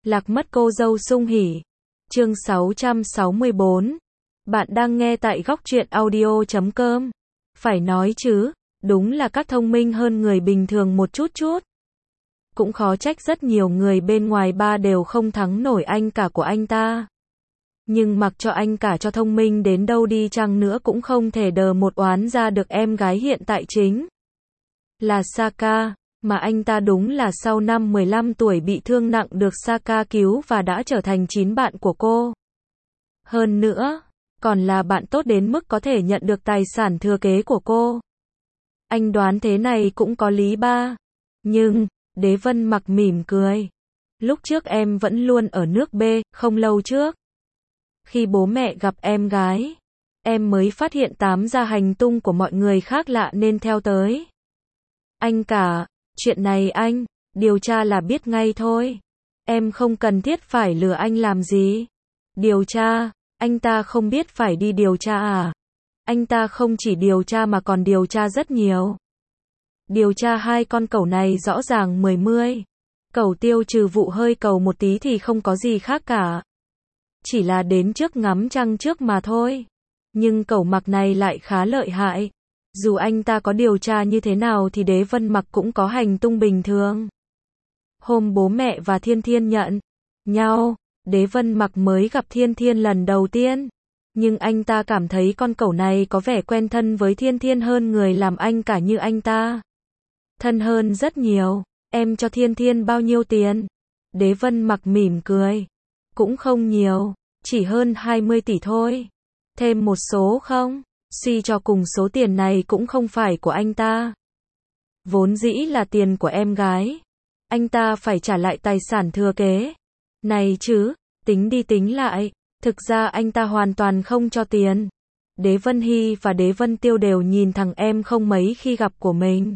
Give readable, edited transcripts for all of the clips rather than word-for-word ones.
Lạc mất cô dâu sung hỉ. Chương 664. Bạn đang nghe tại góc truyện audio.com. Phải nói chứ, đúng là các thông minh hơn người bình thường một chút chút. Cũng khó trách rất nhiều người bên ngoài ba đều không thắng nổi anh cả của anh ta. Nhưng mặc cho anh cả cho thông minh đến đâu đi chăng nữa cũng không thể đờ một oán ra được em gái hiện tại chính là Saka, mà anh ta đúng là sau năm 15 tuổi bị thương nặng được Saka cứu và đã trở thành chín bạn của cô. Hơn nữa, còn là bạn tốt đến mức có thể nhận được tài sản thừa kế của cô. Anh đoán thế này cũng có lý ba. Nhưng, Đế Vân Mặc mỉm cười. Lúc trước em vẫn luôn ở nước B, không lâu trước. Khi bố mẹ gặp em gái, em mới phát hiện ra hành tung của mọi người khác lạ nên theo tới. Anh cả, chuyện này anh, điều tra là biết ngay thôi. Em không cần thiết phải lừa anh làm gì. Điều tra, anh ta không biết phải đi điều tra à? Anh ta không chỉ điều tra mà còn điều tra rất nhiều. Điều tra hai con cẩu này rõ ràng mười. Cẩu Tiêu trừ vụ hơi cẩu một tí thì không có gì khác cả. Chỉ là đến trước ngắm trăng trước mà thôi. Nhưng cẩu Mặc này lại khá lợi hại. Dù anh ta có điều tra như thế nào thì Đế Vân Mặc cũng có hành tung bình thường. Hôm bố mẹ và Thiên Thiên nhận nhau, Đế Vân Mặc mới gặp Thiên Thiên lần đầu tiên. Nhưng anh ta cảm thấy con cẩu này có vẻ quen thân với Thiên Thiên hơn người làm anh cả như anh ta. Thân hơn rất nhiều. Em cho Thiên Thiên bao nhiêu tiền? Đế Vân Mặc mỉm cười. Cũng không nhiều, chỉ hơn 20 tỷ thôi. Thêm một số không? Suy cho cùng số tiền này cũng không phải của anh ta. Vốn dĩ là tiền của em gái. Anh ta phải trả lại tài sản thừa kế. Này chứ, tính đi tính lại, thực ra anh ta hoàn toàn không cho tiền. Đế Vân Hy và Đế Vân Tiêu đều nhìn thằng em không mấy khi gặp của mình.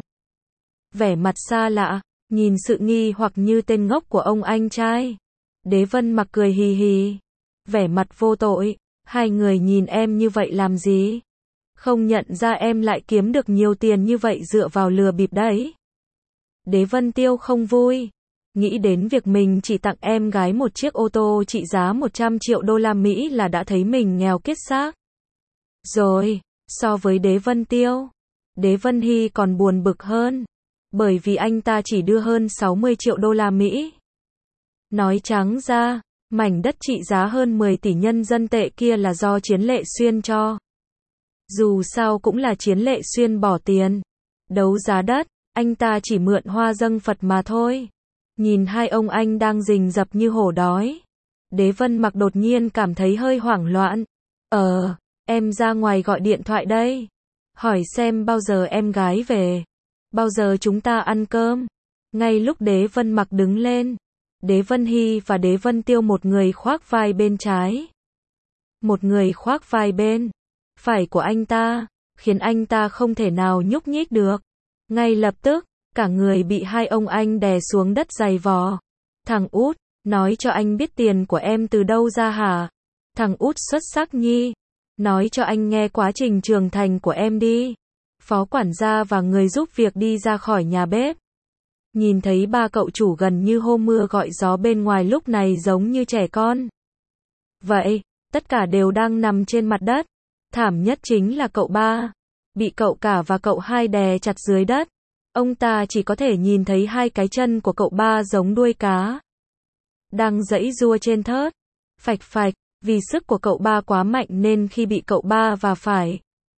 Vẻ mặt xa lạ, nhìn sự nghi hoặc như tên ngốc của ông anh trai. Đế Vân Mặc cười hì hì. Vẻ mặt vô tội, hai người nhìn em như vậy làm gì? Không nhận ra em lại kiếm được nhiều tiền như vậy dựa vào lừa bịp đấy. Đế Vân Tiêu không vui. Nghĩ đến việc mình chỉ tặng em gái một chiếc ô tô trị giá 100 triệu đô la Mỹ là đã thấy mình nghèo kiết xác. Rồi, so với Đế Vân Tiêu, Đế Vân Hy còn buồn bực hơn. Bởi vì anh ta chỉ đưa hơn 60 triệu đô la Mỹ. Nói trắng ra, mảnh đất trị giá hơn 10 tỷ nhân dân tệ kia là do Chiến Lệ Xuyên cho. Dù sao cũng là Chiến Lệ Xuyên bỏ tiền. Đấu giá đất, anh ta chỉ mượn hoa dâng Phật mà thôi. Nhìn hai ông anh đang rình rập như hổ đói. Đế Vân Mặc đột nhiên cảm thấy hơi hoảng loạn. Em ra ngoài gọi điện thoại đây. Hỏi xem bao giờ em gái về. Bao giờ chúng ta ăn cơm. Ngay lúc Đế Vân Mặc đứng lên, Đế Vân Hy và Đế Vân Tiêu một người khoác vai bên trái. Một người khoác vai bên phải của anh ta, khiến anh ta không thể nào nhúc nhích được. Ngay lập tức, cả người bị hai ông anh đè xuống đất giày vò. Thằng út, nói cho anh biết tiền của em từ đâu ra hả? Thằng út xuất sắc nhi. Nói cho anh nghe quá trình trưởng thành của em đi. Phó quản gia và người giúp việc đi ra khỏi nhà bếp. Nhìn thấy ba cậu chủ gần như hô mưa gọi gió bên ngoài lúc này giống như trẻ con. Vậy, tất cả đều đang nằm trên mặt đất. Thảm nhất chính là cậu ba. Bị cậu cả và cậu hai đè chặt dưới đất. Ông ta chỉ có thể nhìn thấy hai cái chân của cậu ba giống đuôi cá. Đang giãy giụa trên thớt. Phạch phạch, vì sức của cậu ba quá mạnh nên khi bị cậu ba và phải.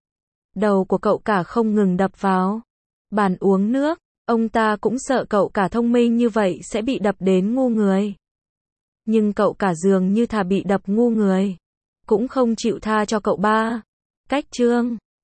Đầu của cậu cả không ngừng đập vào bàn uống nước. Ông ta cũng sợ cậu cả thông minh như vậy sẽ bị đập đến ngu người. Nhưng cậu cả dường như thà bị đập ngu người cũng không chịu tha cho cậu ba. Cách chương